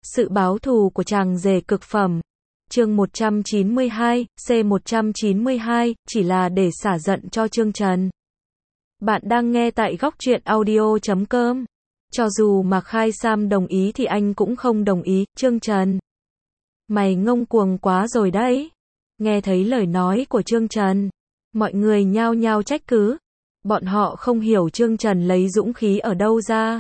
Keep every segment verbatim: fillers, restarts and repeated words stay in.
Sự báo thù của chàng rể cực phẩm. Chương một trăm chín mươi hai, C một trăm chín mươi hai, chỉ là để xả giận cho Trương Trần. Bạn đang nghe tại góc truyện audio chấm com. Cho dù Mạc Khai Sam đồng ý thì anh cũng không đồng ý, Trương Trần. Mày ngông cuồng quá rồi đấy. Nghe thấy lời nói của Trương Trần, mọi người nhao nhao trách cứ. Bọn họ không hiểu Trương Trần lấy dũng khí ở đâu ra.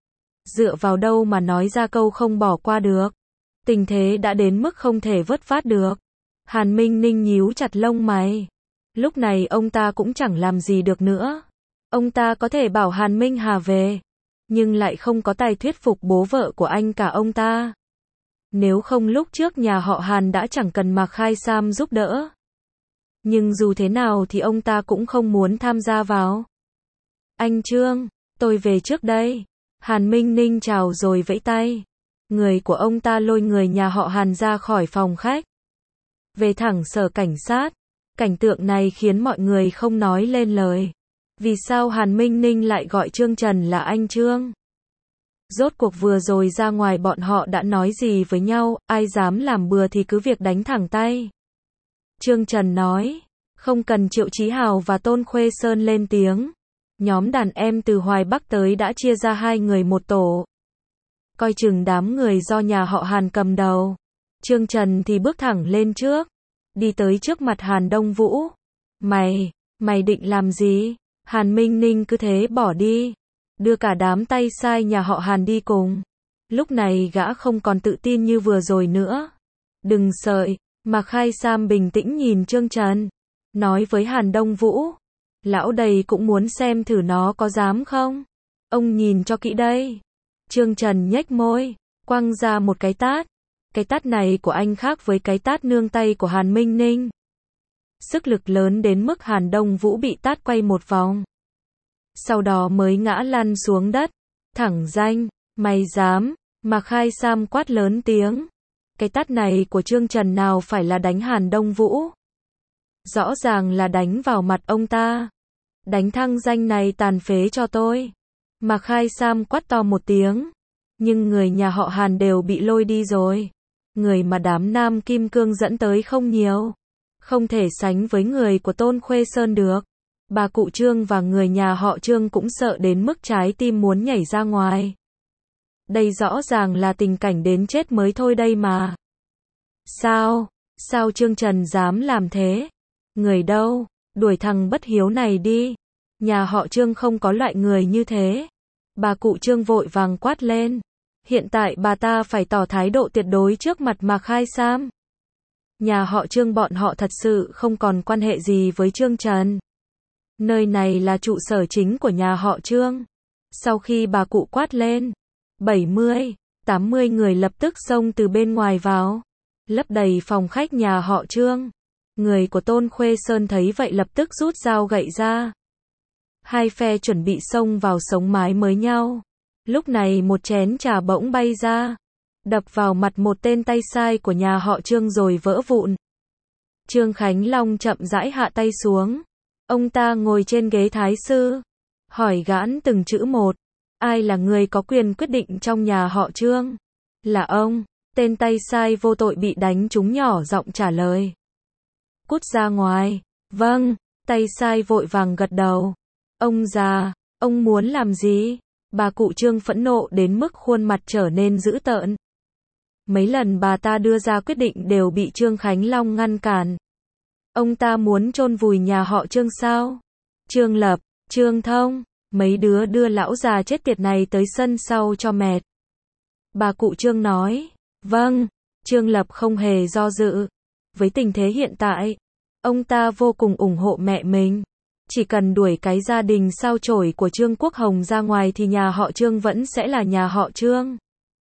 Dựa vào đâu mà nói ra câu không bỏ qua được. Tình thế đã đến mức không thể vớt vát được. Hàn Minh Ninh nhíu chặt lông mày. Lúc này ông ta cũng chẳng làm gì được nữa. Ông ta có thể bảo Hàn Minh Hà về, nhưng lại không có tài thuyết phục bố vợ của anh cả ông ta. Nếu không lúc trước nhà họ Hàn đã chẳng cần Mạc Khai Sam giúp đỡ. Nhưng dù thế nào thì ông ta cũng không muốn tham gia vào. Anh Trương, tôi về trước đây. Hàn Minh Ninh chào rồi vẫy tay. Người của ông ta lôi người nhà họ Hàn ra khỏi phòng khách, về thẳng sở cảnh sát. Cảnh tượng này khiến mọi người không nói lên lời. Vì sao Hàn Minh Ninh lại gọi Trương Trần là anh Trương? Rốt cuộc vừa rồi ra ngoài bọn họ đã nói gì với nhau, ai dám làm bừa thì cứ việc đánh thẳng tay. Trương Trần nói, không cần Triệu Chí Hào và Tôn Khuê Sơn lên tiếng. Nhóm đàn em từ Hoài Bắc tới đã chia ra hai người một tổ, coi chừng đám người do nhà họ Hàn cầm đầu. Trương Trần thì bước thẳng lên trước, đi tới trước mặt Hàn Đông Vũ. Mày, mày định làm gì? Hàn Minh Ninh cứ thế bỏ đi, đưa cả đám tay sai nhà họ Hàn đi cùng. Lúc này gã không còn tự tin như vừa rồi nữa. Đừng sợ, Mạc Khai Sam bình tĩnh nhìn Trương Trần, nói với Hàn Đông Vũ. Lão đầy cũng muốn xem thử nó có dám không? Ông nhìn cho kỹ đây. Trương Trần nhếch môi, quăng ra một cái tát. Cái tát này của anh khác với cái tát nương tay của Hàn Minh Ninh. Sức lực lớn đến mức Hàn Đông Vũ bị tát quay một vòng, sau đó mới ngã lăn xuống đất. Thẳng danh, mày dám? Mạc Khai Sam quát lớn tiếng. Cái tát này của Trương Trần nào phải là đánh Hàn Đông Vũ, rõ ràng là đánh vào mặt ông ta. Đánh thăng danh này tàn phế cho tôi. Mạc Khai Sam quát to một tiếng. Nhưng người nhà họ Hàn đều bị lôi đi rồi. Người mà đám Nam Kim Cương dẫn tới không nhiều, không thể sánh với người của Tôn Khuê Sơn được. Bà cụ Trương và người nhà họ Trương cũng sợ đến mức trái tim muốn nhảy ra ngoài. Đây rõ ràng là tình cảnh đến chết mới thôi đây mà. Sao? Sao Trương Trần dám làm thế? Người đâu? Đuổi thằng bất hiếu này đi. Nhà họ Trương không có loại người như thế. Bà cụ Trương vội vàng quát lên. Hiện tại bà ta phải tỏ thái độ tuyệt đối trước mặt Mạc Khai Sam. Nhà họ Trương bọn họ thật sự không còn quan hệ gì với Trương Trần. Nơi này là trụ sở chính của nhà họ Trương. Sau khi bà cụ quát lên, bảy mươi, tám mươi người lập tức xông từ bên ngoài vào, lấp đầy phòng khách nhà họ Trương. Người của Tôn Khuê Sơn thấy vậy lập tức rút dao gậy ra. Hai phe chuẩn bị xông vào sống mái mới nhau. Lúc này một chén trà bỗng bay ra, đập vào mặt một tên tay sai của nhà họ Trương rồi vỡ vụn. Trương Khánh Long chậm rãi hạ tay xuống. Ông ta ngồi trên ghế thái sư, hỏi gãn từng chữ một. Ai là người có quyền quyết định trong nhà họ Trương? Là ông. Tên tay sai vô tội bị đánh trúng nhỏ giọng trả lời. Cút ra ngoài. Vâng. Tay sai vội vàng gật đầu. Ông già, ông muốn làm gì? Bà cụ Trương phẫn nộ đến mức khuôn mặt trở nên dữ tợn. Mấy lần bà ta đưa ra quyết định đều bị Trương Khánh Long ngăn cản. Ông ta muốn chôn vùi nhà họ Trương sao? Trương Lập, Trương Thông, mấy đứa đưa lão già chết tiệt này tới sân sau cho mệt. Bà cụ Trương nói. Vâng. Trương Lập không hề do dự. Với tình thế hiện tại, ông ta vô cùng ủng hộ mẹ mình. Chỉ cần đuổi cái gia đình sao chổi của Trương Quốc Hồng ra ngoài thì nhà họ Trương vẫn sẽ là nhà họ Trương.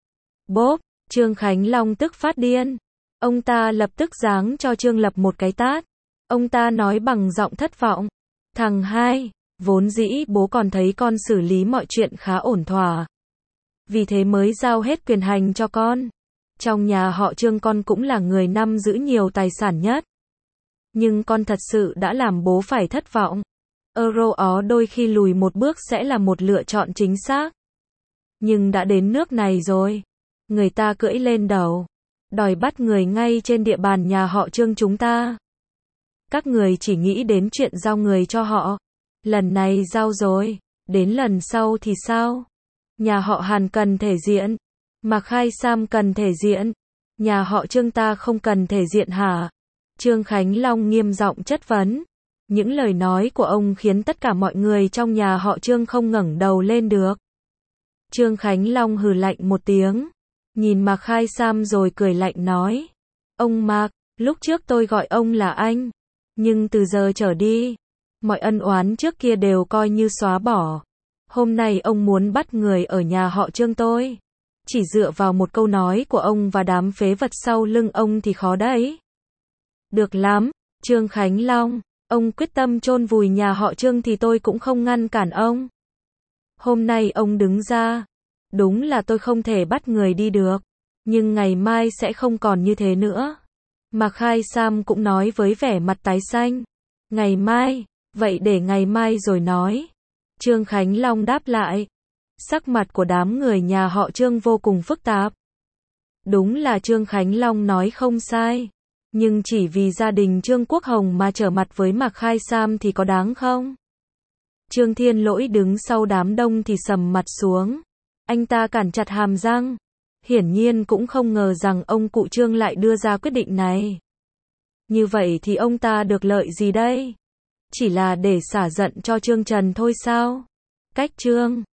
Bốp, Trương Khánh Long tức phát điên. Ông ta lập tức giáng cho Trương Lập một cái tát. Ông ta nói bằng giọng thất vọng. Thằng hai, vốn dĩ bố còn thấy con xử lý mọi chuyện khá ổn thỏa, vì thế mới giao hết quyền hành cho con. Trong nhà họ Trương con cũng là người nắm giữ nhiều tài sản nhất. Nhưng con thật sự đã làm bố phải thất vọng. Euro ó đôi khi lùi một bước sẽ là một lựa chọn chính xác. Nhưng đã đến nước này rồi, Người ta cưỡi lên đầu, đòi bắt người ngay trên địa bàn nhà họ Trương chúng ta. Các người chỉ nghĩ đến chuyện giao người cho họ. Lần này giao rồi, đến lần sau thì sao? Nhà họ Hàn cần thể diện, Mạc Khai Sam cần thể diện, nhà họ Trương ta không cần thể diện hả? Trương Khánh Long nghiêm giọng chất vấn. Những lời nói của ông khiến tất cả mọi người trong nhà họ Trương không ngẩng đầu lên được. Trương Khánh Long hừ lạnh một tiếng, nhìn Mạc Khai Sam rồi cười lạnh nói. Ông Mạc, lúc trước tôi gọi ông là anh, nhưng từ giờ trở đi, mọi ân oán trước kia đều coi như xóa bỏ. Hôm nay ông muốn bắt người ở nhà họ Trương tôi. Chỉ dựa vào một câu nói của ông và đám phế vật sau lưng ông thì khó đấy. Được lắm, Trương Khánh Long, ông quyết tâm chôn vùi nhà họ Trương thì tôi cũng không ngăn cản ông. Hôm nay ông đứng ra, đúng là tôi không thể bắt người đi được, nhưng ngày mai sẽ không còn như thế nữa. Mạc Khai Sam cũng nói với vẻ mặt tái xanh. Ngày mai, vậy để ngày mai rồi nói. Trương Khánh Long đáp lại. Sắc mặt của đám người nhà họ Trương vô cùng phức tạp. Đúng là Trương Khánh Long nói không sai, nhưng chỉ vì gia đình Trương Quốc Hồng mà trở mặt với Mạc Khai Sam thì có đáng không? Trương Thiên Lỗi đứng sau đám đông thì sầm mặt xuống. Anh ta cản chặt hàm răng. Hiển nhiên cũng không ngờ rằng ông cụ Trương lại đưa ra quyết định này. Như vậy thì ông ta được lợi gì đây? Chỉ là để xả giận cho Trương Trần thôi sao? Cách Trương